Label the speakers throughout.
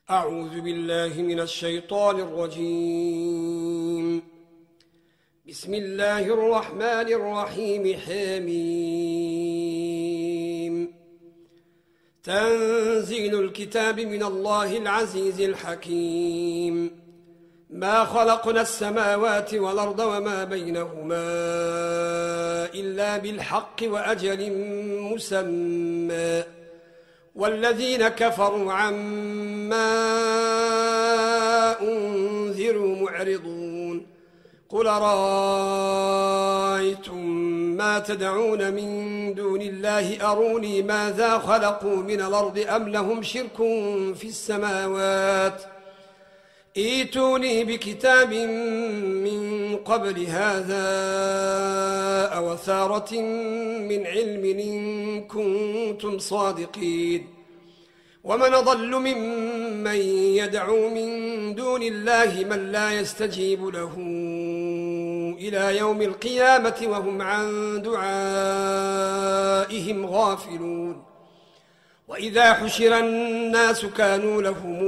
Speaker 1: أعوذ بالله من الشيطان الرجيم. بسم الله الرحمن الرحيم. حميم. تنزيل الكتاب من الله العزيز الحكيم. ما خلقنا السماوات والأرض وما بينهما إلا بالحق وأجل مسمى، والذين كفروا عما أنذروا معرضون. قل رأيتم ما تدعون من دون الله أروني ماذا خلقوا من الأرض أم لهم شرك في السماوات، ائتوني بكتاب من قبل هذا أو أثارة من علم إن كنتم صادقين. ومن أضل ممن يدعو من دون الله من لا يستجيب له إلى يوم القيامة وهم عن دعائهم غافلون. وإذا حشر الناس كانوا لهم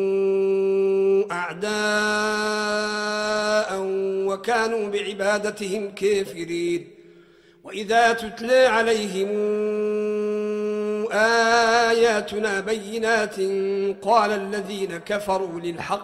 Speaker 1: أعداء وكانوا بعبادتهم كافرين. وإذا تتلى عليهم آياتنا بينات قال الذين كفروا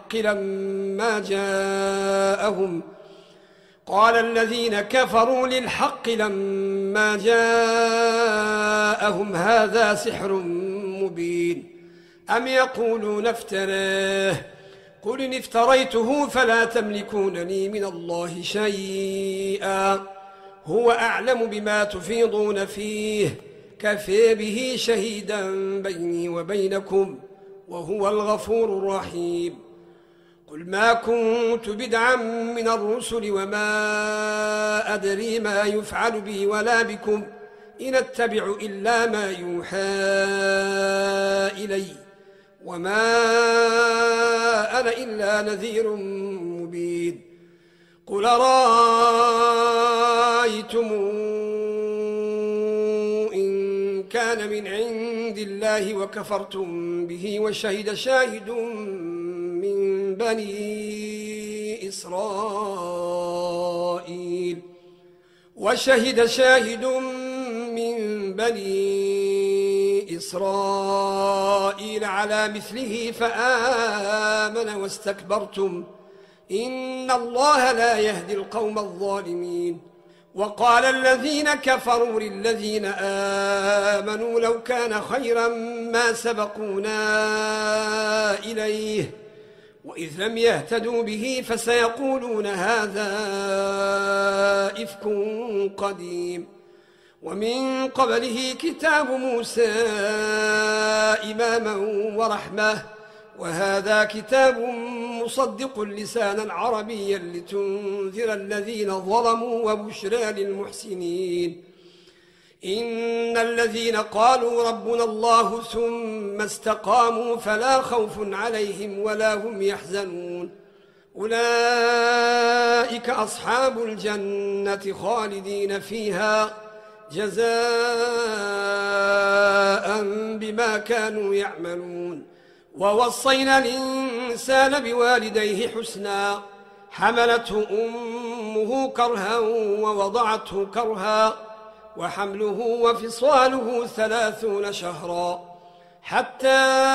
Speaker 1: للحق لما جاءهم هذا سحر مبين أم يقولون افتراه قل إن افتريته فلا تملكون لي من الله شيئا هو أعلم بما تفيضون فيه كفى به شهيدا بيني وبينكم وهو الغفور الرحيم. قل ما كنت بدعا من الرسل وما أدري ما يفعل بي ولا بكم إن أتبع إلا ما يوحى إلي وما أنا إلا نذير مبين. قل رأيتم إن كان من عند الله وكفرتم به وشهد شاهد من بني إسرائيل على مثله فآمن واستكبرتم إن الله لا يهدي القوم الظالمين. وقال الذين كفروا للذين آمنوا لو كان خيرا ما سبقونا إليه وإذ لم يهتدوا به فسيقولون هذا إفك قديم. ومن قبله كتاب موسى إماما ورحمة وهذا كتاب مصدق لسانا عربيا لتنذر الذين ظلموا وبشرى للمحسنين. إن الذين قالوا ربنا الله ثم استقاموا فلا خوف عليهم ولا هم يحزنون أولئك أصحاب الجنة خالدين فيها جزاء بما كانوا يعملون. ووصينا الإنسان بوالديه حسنا حملته أمه كرها ووضعته كرها وحمله وفصاله 30 شهرا حتى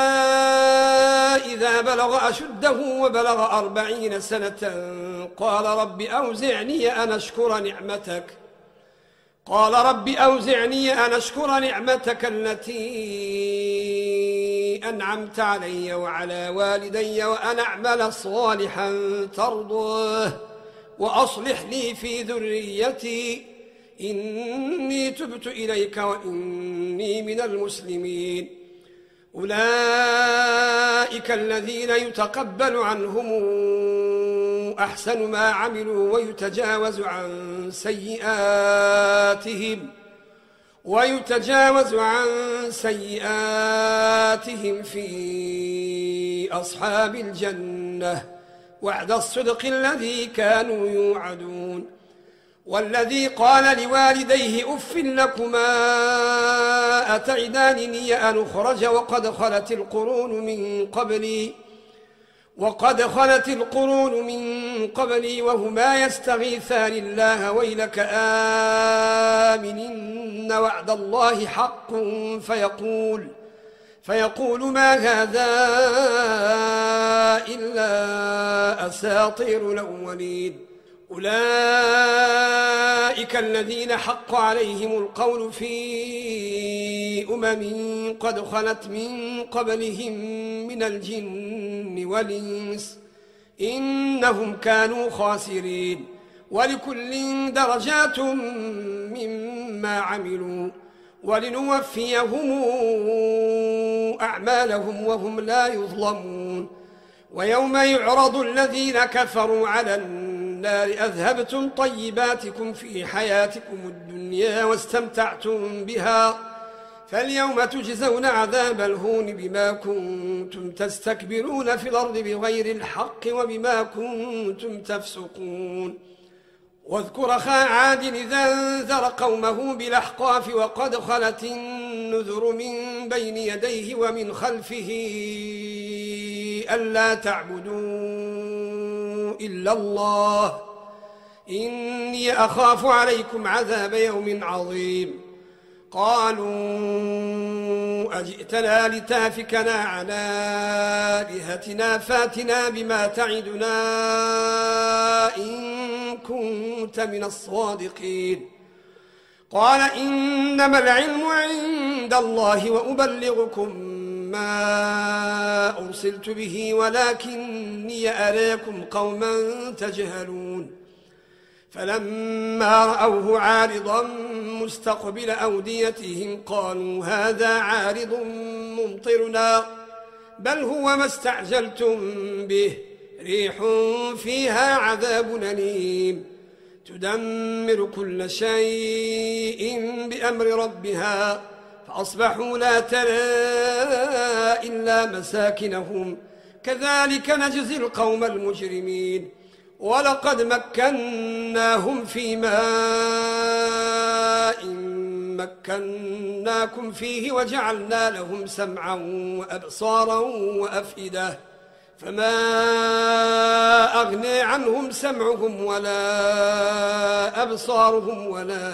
Speaker 1: إذا بلغ أشده وبلغ 40 سنة قال رب أوزعني أن أشكر نعمتك التي أنعمت علي وعلى والدي وأن أعمل صالحا ترضاه وأصلح لي في ذريتي إني تبت إليك وإني من المسلمين. أولئك الذين يتقبل عنهم أحسن ما عملوا ويتجاوز عن سيئاتهم في أصحاب الجنة وعد الصدق الذي كانوا يوعدون. والذي قال لوالديه أف لكما أتعدانني أن أخرج وقد خلت القرون من قبلي وقد خلت القرون من قبلي وهما يستغيثان الله ويلك آمن إن وعد الله حق فيقول ما هذا إلا أساطير الأولين. أولئك الذين حق عليهم القول في قد خلت من قبلهم من الجن والإنس إنهم كانوا خاسرين. ولكل درجات مما عملوا ولنوفيهم أعمالهم وهم لا يظلمون. ويوم يعرض الذين كفروا على النار أذهبتم طيباتكم في حياتكم الدنيا واستمتعتم بها فاليوم تجزون عذاب الهون بما كنتم تستكبرون في الأرض بغير الحق وبما كنتم تفسقون. واذكر أخا عاد إذا انذر قومه بالأحقاف وقد خلت النذر من بين يديه ومن خلفه ألا تعبدوا إلا الله إني أخاف عليكم عذاب يوم عظيم. قالوا أجئتنا لتافكنا عن آلهتنا فاتنا بما تعدنا إن كنت من الصادقين. قال إنما العلم عند الله وأبلغكم ما أرسلت به ولكني أراكم قوما تجهلون. فلما رأوه عارضا مستقبل أوديتهم قالوا هذا عارض ممطرنا بل هو ما استعجلتم به ريح فيها عذاب أليم تدمر كل شيء بأمر ربها فأصبحوا لا ترى إلا مساكنهم كذلك نجزي القوم المجرمين. ولقد مكناهم في ماء مكناكم فيه وجعلنا لهم سمعا وأبصارا وأفئدة فما أغنى عنهم سمعهم ولا أبصارهم ولا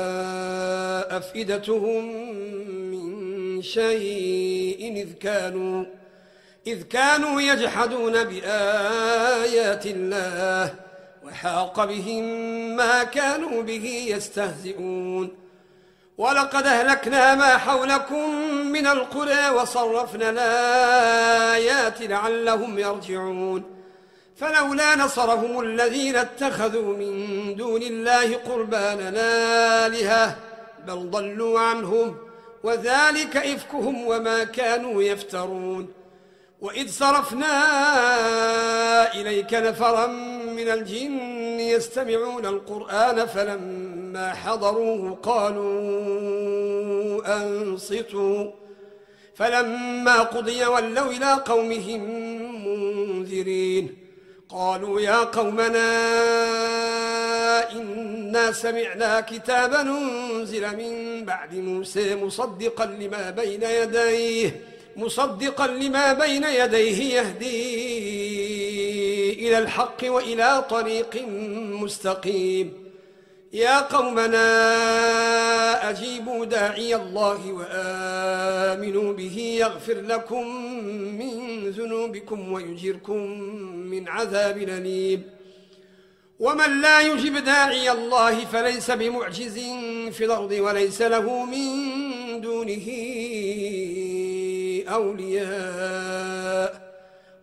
Speaker 1: أفئدتهم من شيء إذ كانوا يجحدون بآيات الله وحاق بهم ما كانوا به يستهزئون. ولقد أهلكنا ما حولكم من القرى وصرفنا الآيات لعلهم يرجعون. فلولا نصرهم الذين اتخذوا من دون الله قربانا آلهة بل ضلوا عنهم وذلك إفكهم وما كانوا يفترون. وإذ صرفنا إليك نفرا من الجن يستمعون القرآن فلما حضروه قالوا أنصتوا فلما قضي ولوا إلى قومهم منذرين. قالوا يا قومنا إنا سمعنا كتابا أنزل من بعد موسى مصدقا لما بين يديه يهدي إلى الحق وإلى طريق مستقيم. يا قومنا أجيبوا داعي الله وآمنوا به يغفر لكم من ذنوبكم ويجركم من عذاب أليم. ومن لا يجب داعي الله فليس بمعجز في الأرض وليس له من دونه أولياء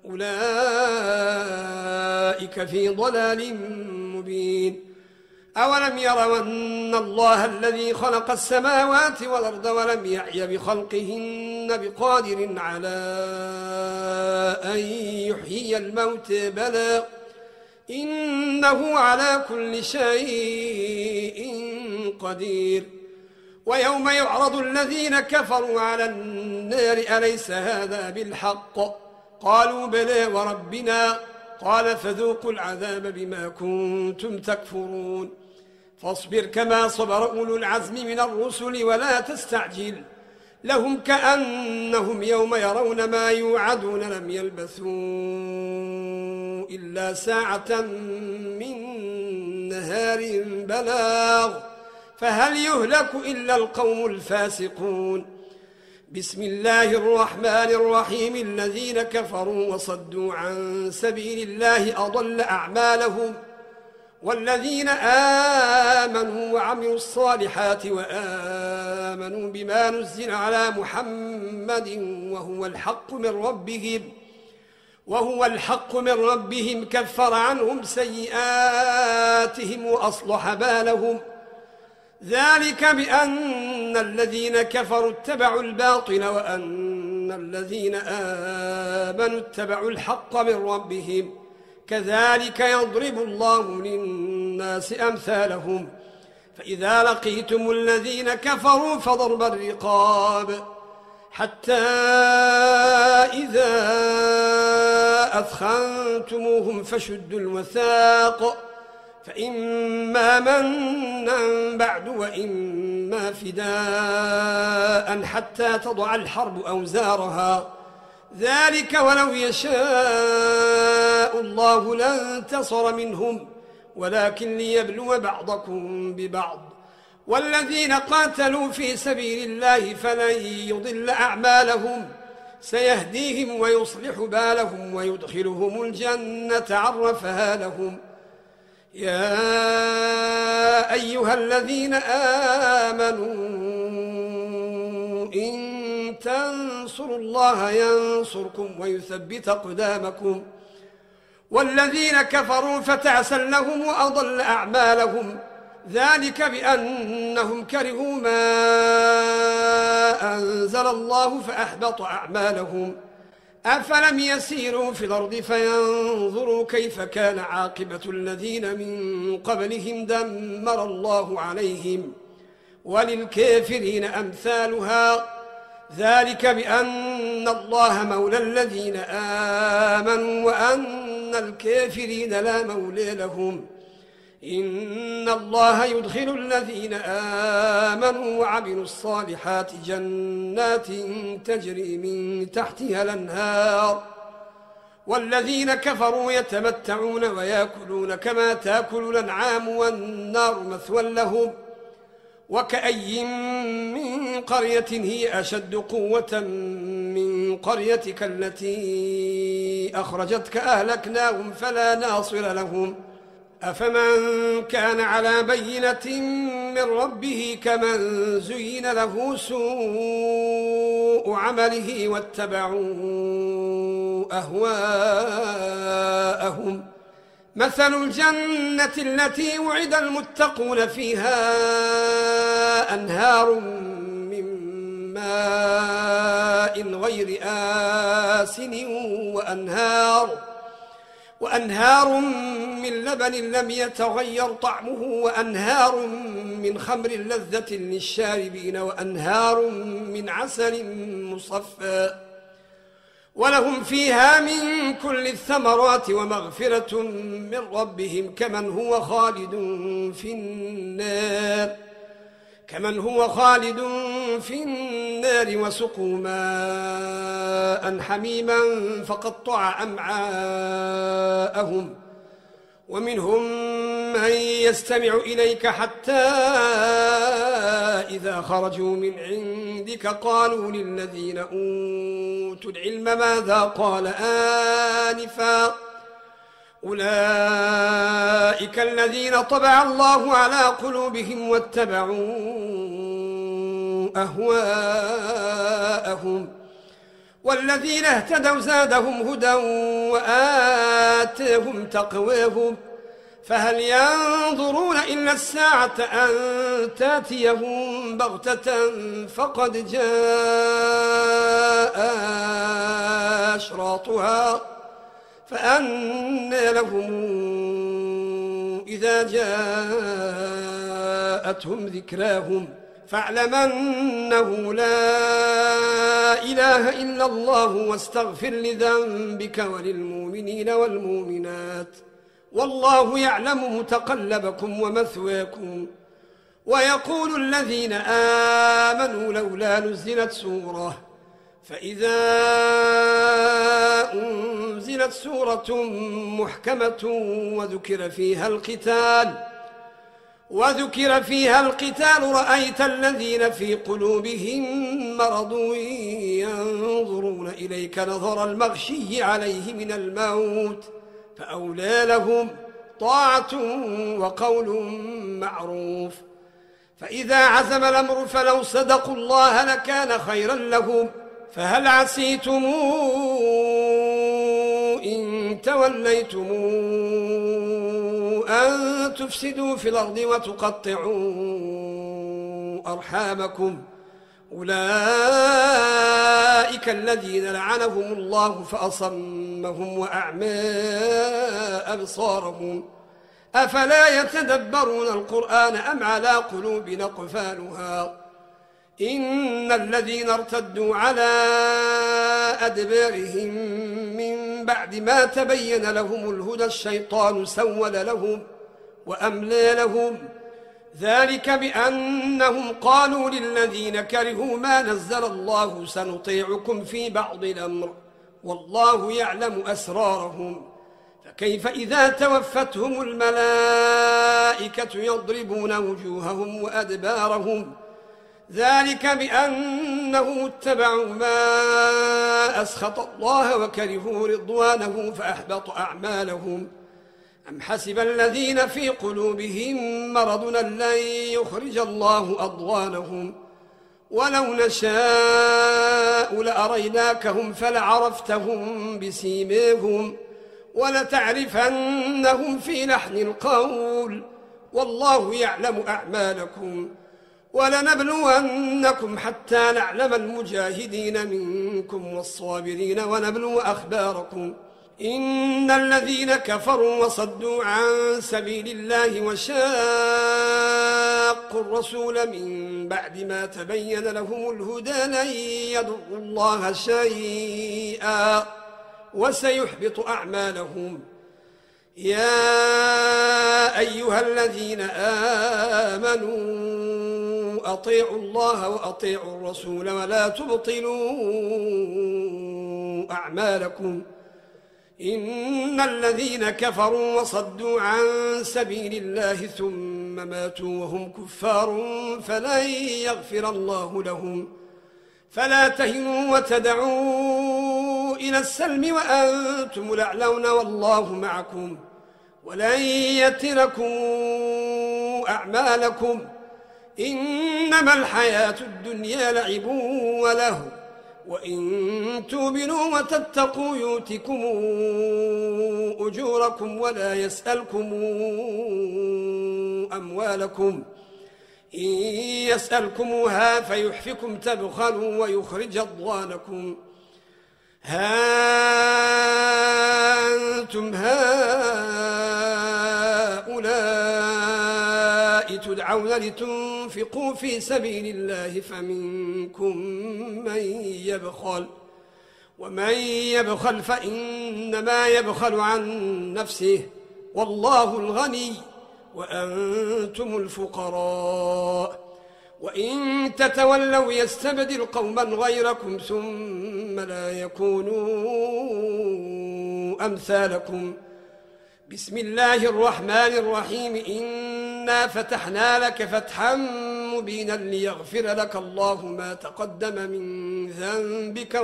Speaker 1: أولئك في ضلال مبين. أولم يروا أن الله الذي خلق السماوات والأرض ولم يعي بخلقهن بقادر على أن يحيي الموت بلى إنه على كل شيء قدير. ويوم يعرض الذين كفروا على النار أليس هذا بالحق قالوا بلى وربنا قال فذوقوا العذاب بما كنتم تكفرون. فاصبر كما صبر أولو العزم من الرسل ولا تستعجل لهم كأنهم يوم يرون ما يوعدون لم يلبثوا إلا ساعة من نهار بلاغ فهل يهلك إلا القوم الفاسقون. بسم الله الرحمن الرحيم. الذين كفروا وصدوا عن سبيل الله أضل أعمالهم والذين آمنوا وعملوا الصالحات وآمنوا بما نزل على محمد وهو الحق من ربهم كفر عنهم سيئاتهم وأصلح بالهم ذلك بأن الذين كفروا اتبعوا الباطل وأن الذين آمنوا اتبعوا الحق من ربهم كذلك يضرب الله للناس أمثالهم. فإذا لقيتم الذين كفروا فضرب الرقاب حتى إذا أثخنتموهم فشدوا الوثاق فإما منا بعد وإما فداء حتى تضع الحرب أوزارها ذلك ولو يشاء الله لانتصر منهم ولكن ليبلو بعضكم ببعض والذين قاتلوا في سبيل الله فلن يضل أعمالهم سيهديهم ويصلح بالهم ويدخلهم الجنة عرفها لهم. يا أيها الذين آمنوا إن تنصروا الله ينصركم ويثبت أقدامكم والذين كفروا فتعسا لهم وأضل أعمالهم ذلك بأنهم كرهوا ما أنزل الله فأحبط أعمالهم. أفلم يسيروا في الأرض فينظروا كيف كان عاقبة الذين من قبلهم دمر الله عليهم وللكافرين أمثالها ذلك بأن الله مولى الذين آمنوا وأن الكافرين لا مولى لهم. إن الله يدخل الذين آمنوا وعملوا الصالحات جنات تجري من تحتها الأنهار والذين كفروا يتمتعون ويأكلون كما تأكل الأنعام والنار مثوى لهم. وكأي من قرية هي أشد قوة من قريتك التي أخرجتك أهلكناهم فلا ناصر لهم. أفمن كان على بينة من ربه كمن زين له سوء عمله واتبعوا أهواءهم. مثل الجنة التي وعد المتقون فيها أنهار من ماء غير آسن وأنهار من لبن لم يتغير طعمه وأنهار من خمر لذة للشاربين وأنهار من عسل مصفى ولهم فيها من كل الثمرات ومغفرة من ربهم كمن هو خالد في النار وسقوا ماء حميما فقطع أمعاءهم. ومنهم من يستمع إليك حتى إذا خرجوا من عندك قالوا للذين أوتوا العلم ماذا قال آنفا أولئك الذين طبع الله على قلوبهم واتبعوا أهواءهم والذين اهتدوا زادهم هدى وآتاهم تقواهم فهل ينظرون إلا الساعة أن تأتيهم بغتة فقد جاء أشراطها فأنى لهم إذا جاءتهم ذكراهم فاعلم أنه لا إله إلا الله واستغفر لذنبك وللمؤمنين والمؤمنات والله يعلم متقلبكم ومثواكم ويقول الذين آمنوا لولا نزلت سورة فإذا أنزلت سورة محكمة وذكر فيها القتال رأيت الذين في قلوبهم مرض ينظرون إليك نظر المغشي عليه من الموت فأولى لهم طاعة وقول معروف. فإذا عزم الأمر فلو صدقوا الله لكان خيرا لهم. فهل عسيتم إن توليتم أن تفسدوا في الأرض وتقطعوا أرحامكم أولئك الذين لعنهم الله فأصمهم وأعمى أبصارهم أفلا يتدبرون القرآن أم على قلوب أقفالها إن الذين ارتدوا على أدبارهم من بعد ما تبين لهم الهدى الشيطان سول لهم وأملى لهم ذلك بأنهم قالوا للذين كرهوا ما نزل الله سنطيعكم في بعض الأمر والله يعلم أسرارهم فكيف إذا توفتهم الملائكة يضربون وجوههم وأدبارهم ذلك بأنهم اتبعوا ما أسخط الله وكرهوا رضوانه فأحبط أعمالهم أم حسب الذين في قلوبهم مرض لن يخرج الله أضغانهم ولو نشاء لأريناكهم فلعرفتهم بسيماهم ولتعرفنهم في لحن القول والله يعلم أعمالكم ولنبلونكم حتى نعلم المجاهدين منكم والصابرين ونبلو أخباركم إن الذين كفروا وصدوا عن سبيل الله وشاقوا الرسول من بعد ما تبين لهم الهدى لن يضروا الله شيئا وسيحبط أعمالهم يا أيها الذين آمنوا أطيعوا الله وأطيعوا الرسول ولا تبطلوا أعمالكم إن الذين كفروا وصدوا عن سبيل الله ثم ماتوا وهم كفار فلن يغفر الله لهم فلا تهنوا وتدعوا إلى السلم وأنتم الأعلون والله معكم ولن يتركم أعمالكم إنما الحياة الدنيا لعب وله وإن تؤمنوا وتتقوا يؤتكم أجوركم ولا يسألكم أموالكم إن يسألكموها فيحفكم تبخلوا ويخرج أضغانكم ها أنتم هؤلاء تدعون لتنفقوا في سبيل الله فمنكم من يبخل ومن يبخل فإنما يبخل عن نفسه والله الغني وأنتم الفقراء وإن تتولوا يستبدل قوما غيركم ثم لا يكونوا أمثالكم بسم الله الرحمن الرحيم إنا فتحنا لك فتحا مبينا ليغفر لك الله ما تقدم من ذنبك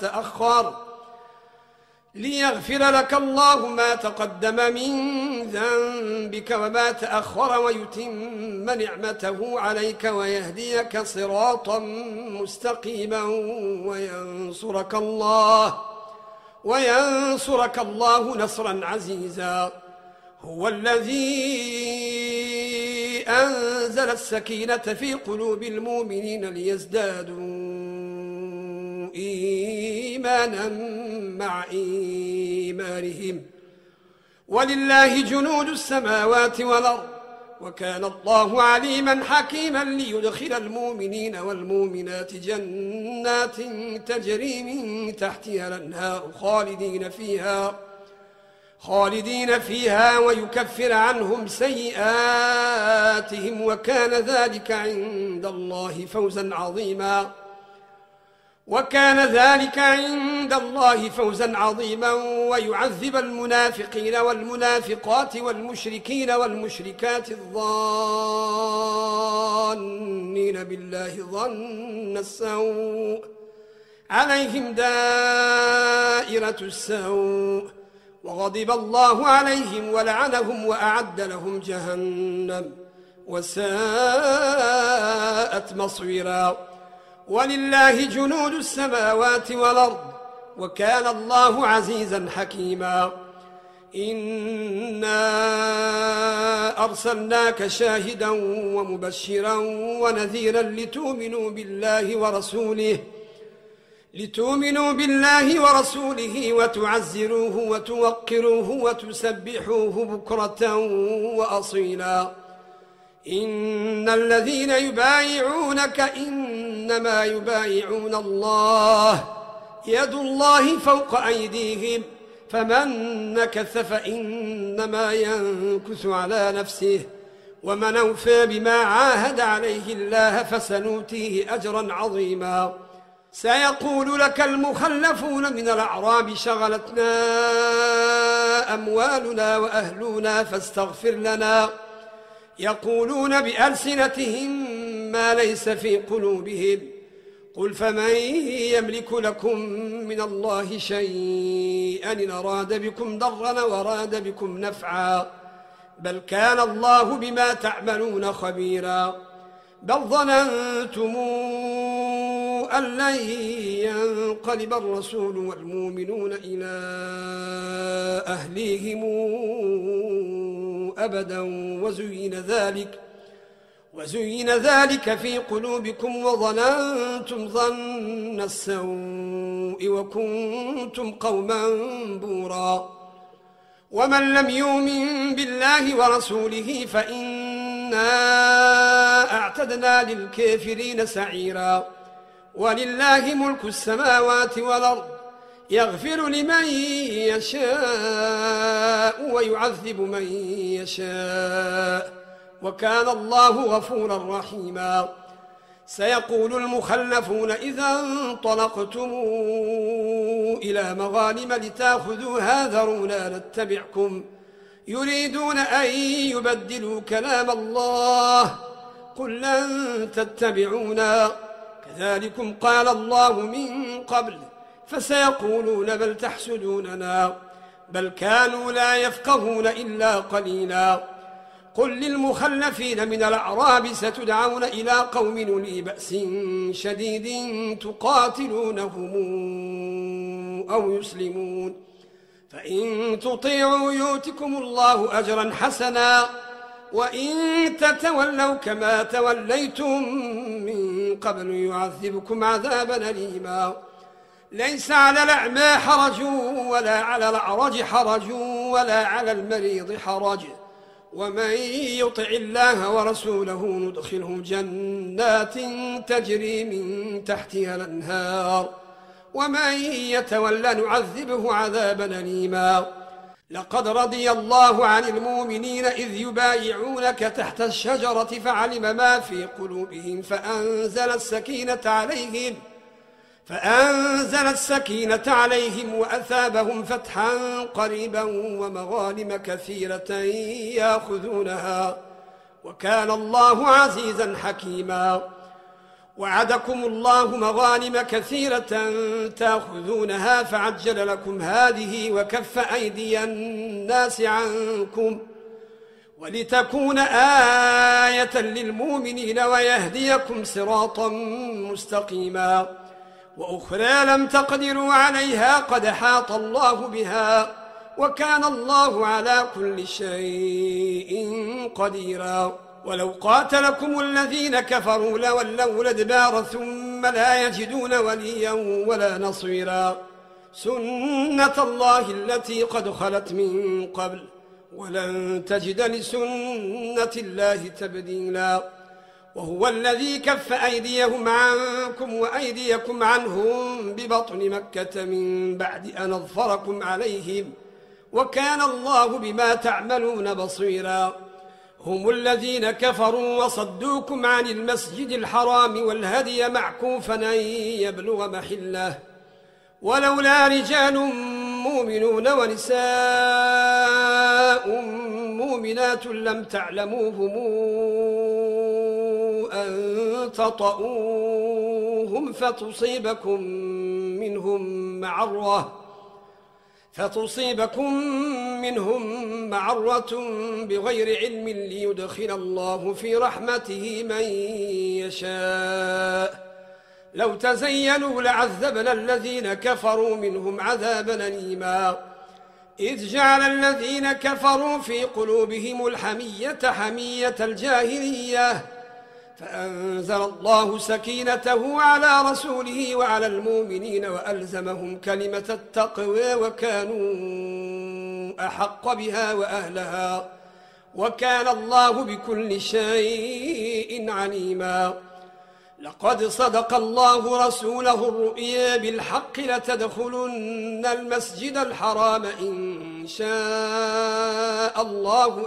Speaker 1: وما تأخر ويتم نعمته عليك ويهديك صراطا مستقيما وينصرك الله نصرا عزيزا هو الذي أنزل السكينة في قلوب المؤمنين ليزدادوا إيمانا مع إيمانهم ولله جنود السماوات والأرض وكان الله عليما حكيما ليدخل المؤمنين والمؤمنات جنات تجري من تحتها الأنهار خالدين فيها خالدين فيها ويكفر عنهم سيئاتهم وكان ذلك عند الله فوزا عظيما ويعذب المنافقين والمنافقات والمشركين والمشركات الظانين بالله ظن السوء عليهم دائرة السوء وغضب الله عليهم ولعنهم وأعد لهم جهنم وساءت مصيرا ولله جنود السماوات والأرض وكان الله عزيزا حكيما إنا أرسلناك شاهدا ومبشرا ونذيرا لتؤمنوا بالله ورسوله وتعزروه وتوقروه وتسبحوه بكرة وأصيلا إن الذين يبايعونك إنما يبايعون الله يد الله فوق أيديهم فمن نكث فإنما ينكث على نفسه ومن أوفى بما عاهد عليه الله فسنؤتيه أجرا عظيما سيقول لك المخلفون من الأعراب شغلتنا أموالنا وأهلنا فاستغفر لنا يقولون بألسنتهم ما ليس في قلوبهم قل فمن يملك لكم من الله شيئا إن أراد بكم ضرا وراد بكم نفعا بل كان الله بما تعملون خبيرا بل ظننتم أن لن ينقلب الرسول والمؤمنون إلى أهليهم أبدا وزين ذلك في قلوبكم وظننتم ظن السوء وكنتم قوما بورا ومن لم يؤمن بالله ورسوله فإنا أعتدنا للكافرين سعيرا ولله ملك السماوات والأرض يغفر لمن يشاء ويعذب من يشاء وكان الله غفورا رحيما سيقول المخلفون إذا انطلقتم إلى مغانم لتأخذوها ذرونا نتبعكم يريدون أن يبدلوا كلام الله قل لن تتبعونا كذلكم قال الله من قبل فسيقولون بل تحسدوننا بل كانوا لا يفقهون إلا قليلا قل للمخلفين من الأعراب ستدعون إلى قوم أولي بأس شديد تقاتلونهم أو يسلمون فإن تطيعوا يؤتكم الله أجرا حسنا وإن تتولوا كما توليتم من قبل يعذبكم عذابا أليما ليس على الأعمى حرج ولا على الأعرج حرج ولا على المريض حرج ومن يطع الله ورسوله ندخله جنات تجري من تحتها الأنهار ومن يتولى نعذبه عذابا أليما لقد رضي الله عن المؤمنين إذ يبايعونك تحت الشجرة فعلم ما في قلوبهم فأنزل السكينة عليهم وأثابهم فتحا قريبا ومغانم كثيرة يأخذونها وكان الله عزيزا حكيما وعدكم الله مغانم كثيرة تأخذونها فعجل لكم هذه وكف أيدي الناس عنكم ولتكون آية للمؤمنين ويهديكم صراطا مستقيما وأخرى لم تقدروا عليها قد حاط الله بها وكان الله على كل شيء قديرا ولو قاتلكم الذين كفروا لولوا الأدبار ثم لا يجدون وليا ولا نصيرا سنة الله التي قد خلت من قبل ولن تجد لسنة الله تبديلا وهو الذي كف أيديهم عنكم وأيديكم عنهم ببطن مكة من بعد أن أظفركم عليهم وكان الله بما تعملون بصيرا هم الذين كفروا وصدوكم عن المسجد الحرام والهدي معكوفا أن يبلغ محله ولولا رجال مؤمنون ونساء مؤمنات لم تعلموهم أن تطؤوهم فتصيبكم منهم معرة بغير علم ليدخل الله في رحمته من يشاء لو تزينوا لعذبنا الذين كفروا منهم عذابا أليما إذ جعل الذين كفروا في قلوبهم الحمية حمية الجاهلية فأنزل الله سكينته على رسوله وعلى المؤمنين وألزمهم كلمة التقوى وكانوا أحق بها وأهلها وكان الله بكل شيء عليما لقد صدق الله رسوله الرؤيا بالحق لتدخلن المسجد الحرام إن شاء الله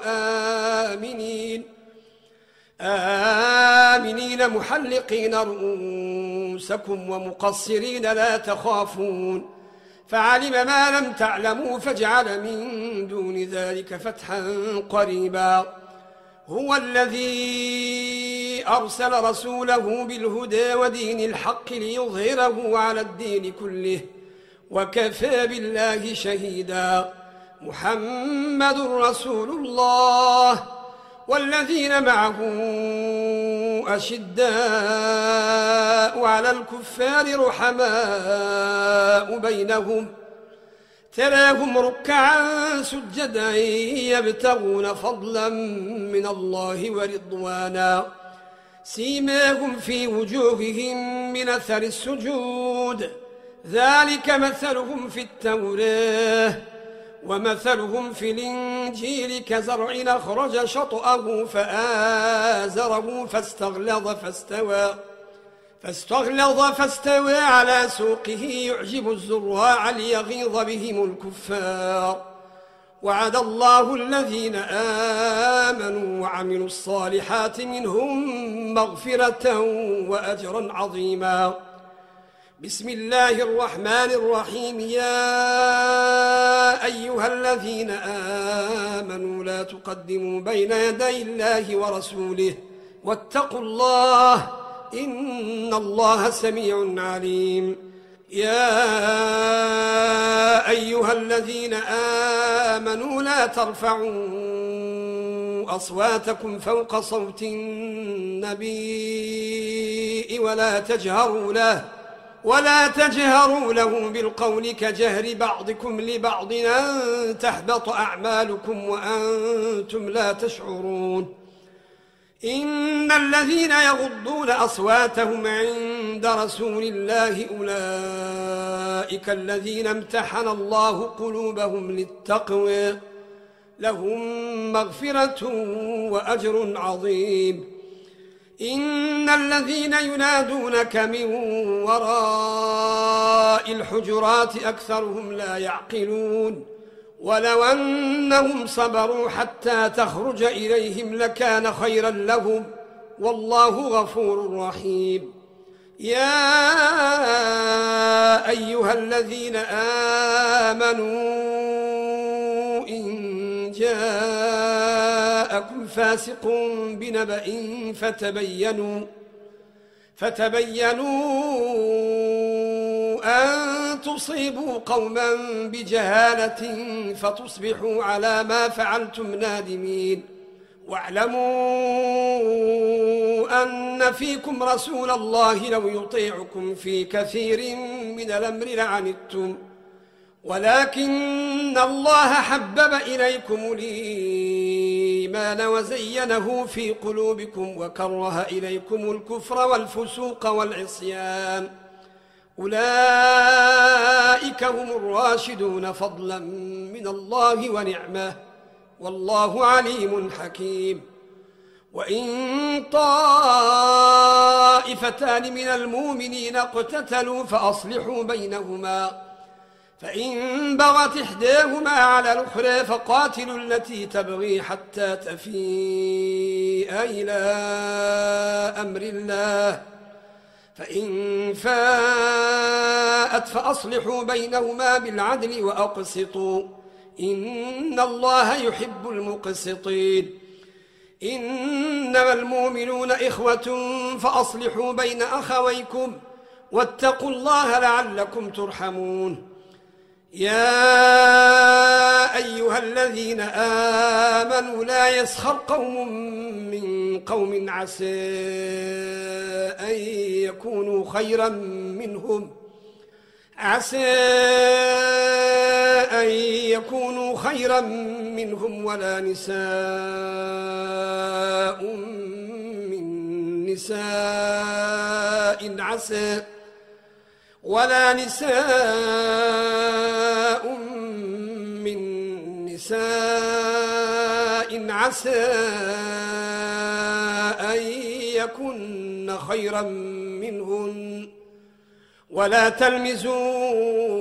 Speaker 1: آمنين محلقين رؤوسكم ومقصرين لا تخافون فعلم ما لم تعلموا فاجعل من دون ذلك فتحا قريبا هو الذي أرسل رسوله بالهدى ودين الحق ليظهره على الدين كله وكفى بالله شهيدا محمد رسول الله والذين معه أشداء على الكفار رحماء بينهم تراهم ركعا سجدا يبتغون فضلا من الله ورضوانا سيماهم في وجوههم من أثر السجود ذلك مثلهم في التوراة ومثلهم في الإنجيل كزرع أخرج شطأه فآزره فاستغلظ على سوقه يعجب الزراع ليغيظ بهم الكفار وعد الله الذين آمنوا وعملوا الصالحات منهم مغفرة وأجرا عظيما بسم الله الرحمن الرحيم يا أيها الذين آمنوا لا تقدموا بين يدي الله ورسوله واتقوا الله إن الله سميع عليم يا أيها الذين آمنوا لا ترفعوا أصواتكم فوق صوت النبي ولا تجهروا له بالقول كجهر بعضكم لبعض أن تحبط أعمالكم وأنتم لا تشعرون إن الذين يغضون أصواتهم عند رسول الله أولئك الذين امتحن الله قلوبهم للتقوى لهم مغفرة وأجر عظيم إن الذين ينادونك من وراء الحجرات أكثرهم لا يعقلون ولو أنهم صبروا حتى تخرج إليهم لكان خيرا لهم والله غفور رحيم يا أيها الذين آمنوا إن جاءكم فاسق بنبأ فتبينوا أن تصيبوا قوما بجهالة فتصبحوا على ما فعلتم نادمين واعلموا أن فيكم رسول الله لو يطيعكم في كثير من الأمر لعنتم ولكن الله حبب إليكم الإيمان وزينه في قلوبكم وكره إليكم الكفر والفسوق والعصيان أولئك هم الراشدون فضلا من الله ونعمه والله عليم حكيم وإن طائفتان من المؤمنين اقتتلوا فأصلحوا بينهما فإن بغت إحداهما على الأخرى فقاتلوا التي تبغي حتى تفيء إلى أمر الله، فإن فاءت فأصلحوا بينهما بالعدل وأقسطوا إن الله يحب المقسطين. إنما المؤمنون إخوة فأصلحوا بين أخويكم واتقوا الله لعلكم ترحمون. يا أيها الذين آمنوا لا يسخر قوم من قوم عسى أن يكونوا خيرا منهم ولا نساء من نساء عسى أن يكن خيرا منهن ولا تلمزوا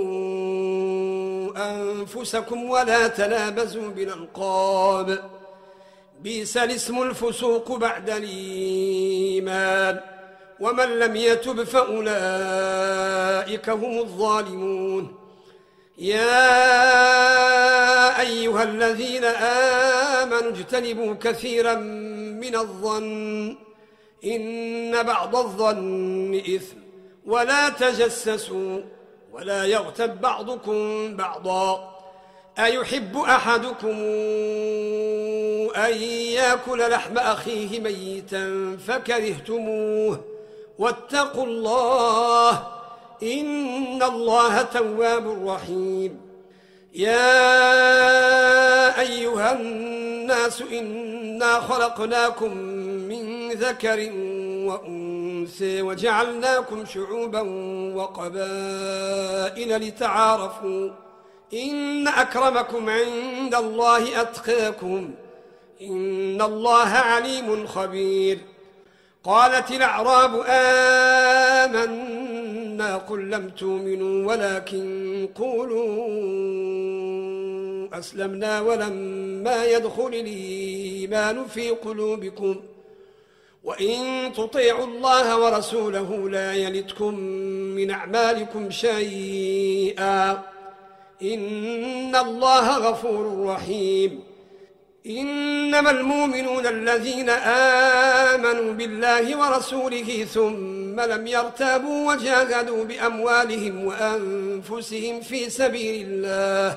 Speaker 1: أنفسكم ولا تنابزوا بالألقاب بئس الاسم الفسوق بعد الإيمان ومن لم يتب فأولئك هم الظالمون. يا أيها الذين آمنوا اجتنبوا كثيرا من الظن إن بعض الظن إثم ولا تجسسوا ولا يغتب بعضكم بعضا أيحب أحدكم أن يأكل لحم أخيه ميتا فكرهتموه واتقوا الله إن الله تواب رحيم. يا أيها الناس إنا خلقناكم من ذكر وأنثى وجعلناكم شعوبا وقبائل لتعارفوا إن أكرمكم عند الله أتقاكم إن الله عليم خبير. قالت الأعراب آمنا قل لم تؤمنوا ولكن قولوا أسلمنا ولما يدخل الإيمان في قلوبكم وإن تطيعوا الله ورسوله لا يلتكم من أعمالكم شيئا إن الله غفور رحيم. إنما المؤمنون الذين آمنوا بالله ورسوله ثم لم يرتابوا وجاهدوا بأموالهم وأنفسهم في سبيل الله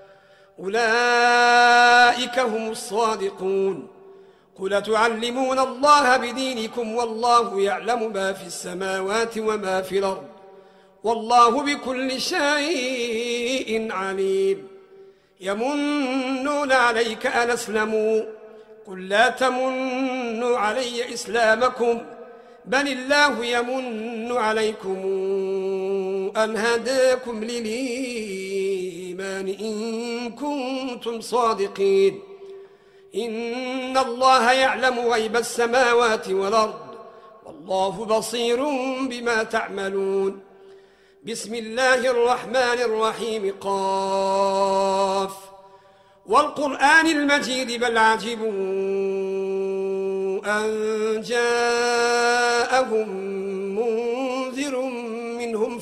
Speaker 1: أولئك هم الصادقون. قل تعلمون الله بدينكم والله يعلم ما في السماوات وما في الأرض والله بكل شيء عليم. يمنون عليك أن أسلموا قل لا تمنوا علي إسلامكم بل الله يمن عليكم أن هداكم للإيمان إن كنتم صادقين. إن الله يعلم غيب السماوات والأرض والله بصير بما تعملون. بسم الله الرحمن الرحيم قاف والقرآن المجيد بل عجبوا أن جاءهم منذر منهم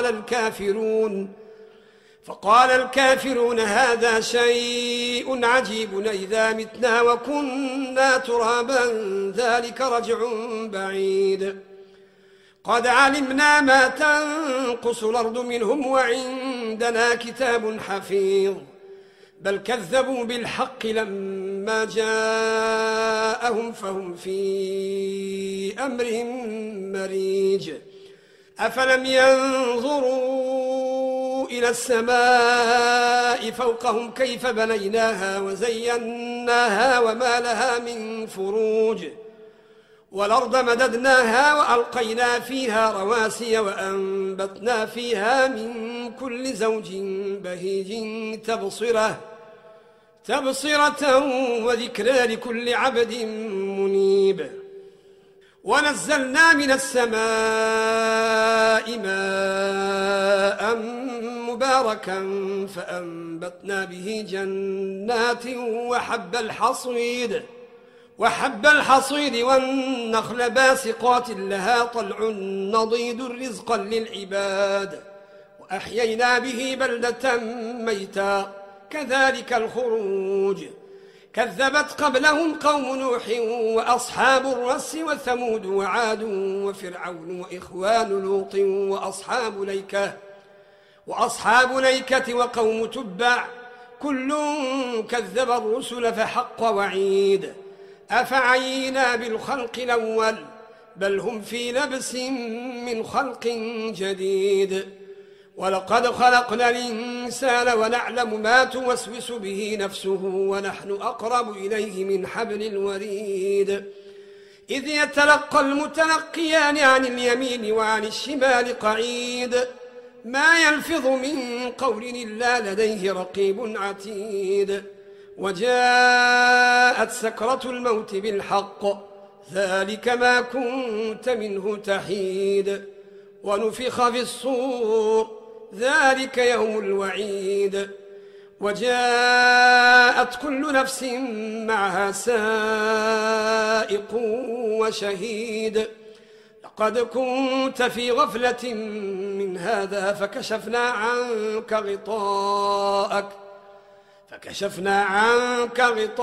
Speaker 1: فقال الكافرون هذا شيء عجيب إذا متنا وكنا ترابا ذلك رجع بعيد. قد علمنا ما تنقص الأرض منهم وعندنا كتاب حفيظ بل كذبوا بالحق لما جاءهم فهم في أمر مريج. أفلم ينظروا إلى السماء فوقهم كيف بنيناها وزيناها وما لها من فروج والأرض مددناها وألقينا فيها رواسي وأنبتنا فيها من كل زوج بهيج تبصرة وذكرى لكل عبد منيب. ونزلنا من السماء ماء مباركا فأنبتنا به جنات وحب الحصيد والنخل باسقات لها طلع نضيد رزقا للعباد وأحيينا به بلدة ميتا كذلك الخروج كذبت قبلهم قوم نوح وأصحاب الرس وثمود وعاد وفرعون وإخوان لوط وأصحاب ليكة وقوم تبع كل كذب الرسل فحق وعيد أفعينا بالخلق الأول بل هم في لبس من خلق جديد ولقد خلقنا الإنسان ونعلم ما توسوس به نفسه ونحن أقرب إليه من حبل الوريد إذ يتلقى المتلقيان عن اليمين وعن الشمال قعيد ما يلفظ من قول إلا لديه رقيب عتيد وجاءت سكرة الموت بالحق ذلك ما كنت منه تحيد ونفخ في الصور ذلك يوم الوعيد وجاءت كل نفس معها سائق وشهيد لقد كنت في غفلة من هذا فكشفنا عنك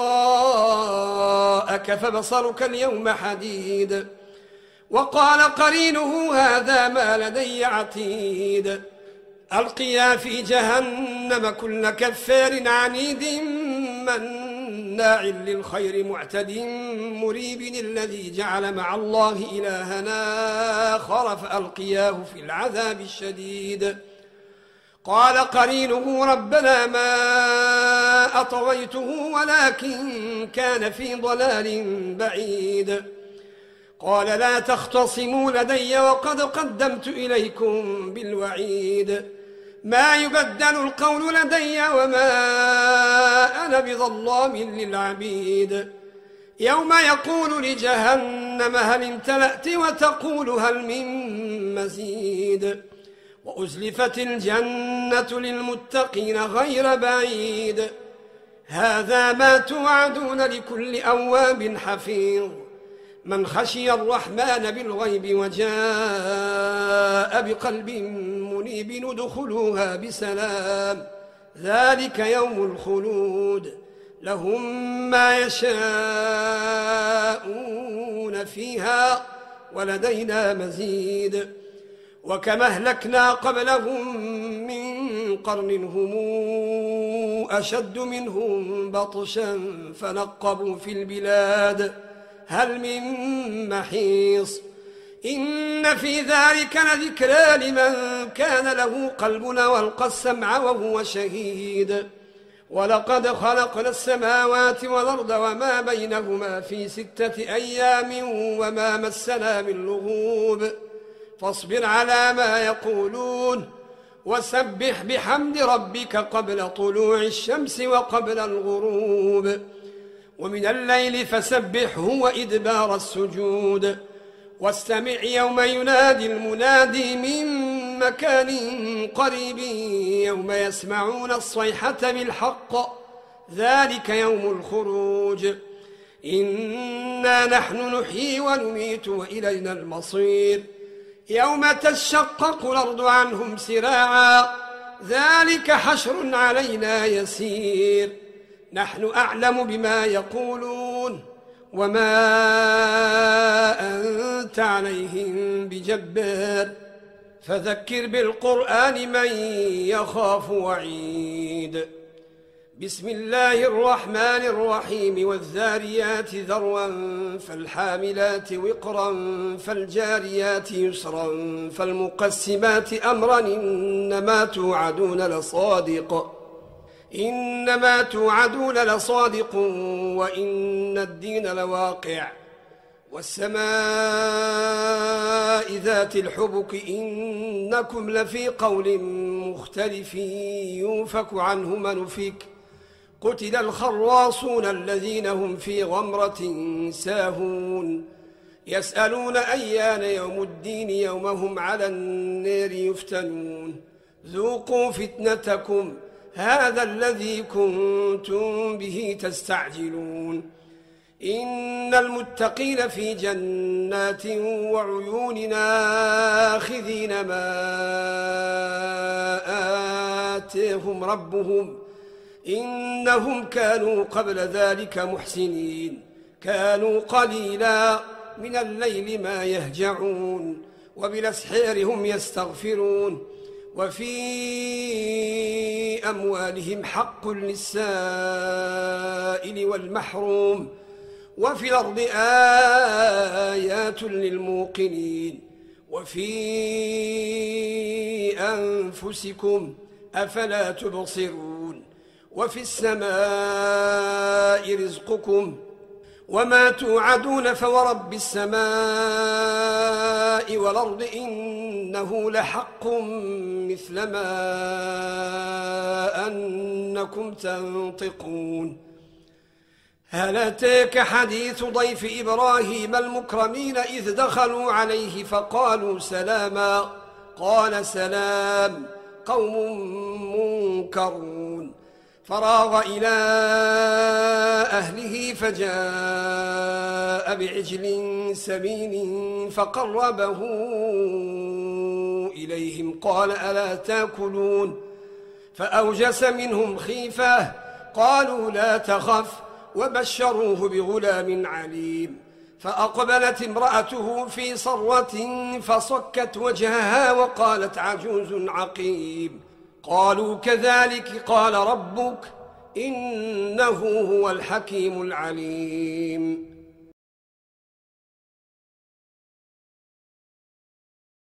Speaker 1: غطاءك فبصرك اليوم حديد وقال قرينه هذا ما لدي عتيد ألقيا في جهنم كل كفار عنيد مناع للخير معتد مريب الذي جعل مع الله إلهنا آخر فألقياه في العذاب الشديد قال قرينه ربنا ما أطغيته ولكن كان في ضلال بعيد قال لا تختصموا لدي وقد قدمت إليكم بالوعيد ما يبدل القول لدي وما أنا بظلام للعبيد يوم يقول لجهنم هل امتلأت وتقول هل من مزيد وأزلفت الجنة للمتقين غير بعيد هذا ما توعدون لكل أواب حفيظ من خشي الرحمن بالغيب وجاء بقلب منيب ادخلوها بسلام ذلك يوم الخلود لهم ما يشاءون فيها ولدينا مزيد وكما أهلكنا قبلهم من قرن هم أشد منهم بطشا فنقبوا في البلاد هل من محيص إن في ذلك لذكرى لمن كان له قلب والقى السمع وهو شهيد ولقد خلقنا السماوات والأرض وما بينهما في 6 أيام وما مسنا من لغوب فاصبر على ما يقولون وسبح بحمد ربك قبل طلوع الشمس وقبل الغروب ومن الليل فسبحه وإدبار السجود واستمع يوم ينادي المنادي من مكان قريب يوم يسمعون الصيحة بالحق ذلك يوم الخروج إنا نحن نحيي ونميت وإلينا المصير يوم تشقق الأرض عنهم سراعا ذلك حشر علينا يسير نحن أعلم بما يقولون وما أنت عليهم بجبار فذكر بالقرآن من يخاف وعيد بسم الله الرحمن الرحيم والذاريات ذروا فالحاملات وقرا فالجاريات يسرا فالمقسمات أمرا إنما توعدون لصادق وإن الدين لواقع والسماء ذات الحبك إنكم لفي قول مختلف يوفك عنه من أفك قتل الخراصون الذين هم في غمرة ساهون يسألون أيان يوم الدين يوم هم على النار يفتنون ذوقوا فتنتكم هذا الذي كنتم به تستعجلون إن المتقين في جنات وعيون آخذين ما آتاهم ربهم إنهم كانوا قبل ذلك محسنين كانوا قليلا من الليل ما يهجعون وبالأسحار هم يستغفرون وفي أموالهم حق للسائل والمحروم وفي الأرض آيات للموقنين وفي أنفسكم أفلا تبصرون وفي السماء رزقكم وما توعدون فورب السماء والأرض إنه لحق مثل ما أنكم تنطقون هل أتاك حديث ضيف إبراهيم المكرمين إذ دخلوا عليه فقالوا سلاما قال سلام قوم منكرون فراغ إلى أهله فجاء بعجل سمين فقربه إليهم قال ألا تأكلون فأوجس منهم خيفة قالوا لا تخف وبشروه بغلام عليم فأقبلت امرأته في صرة فصكت وجهها وقالت عجوز عقيم قالوا كذلك قال ربك إنه هو الحكيم العليم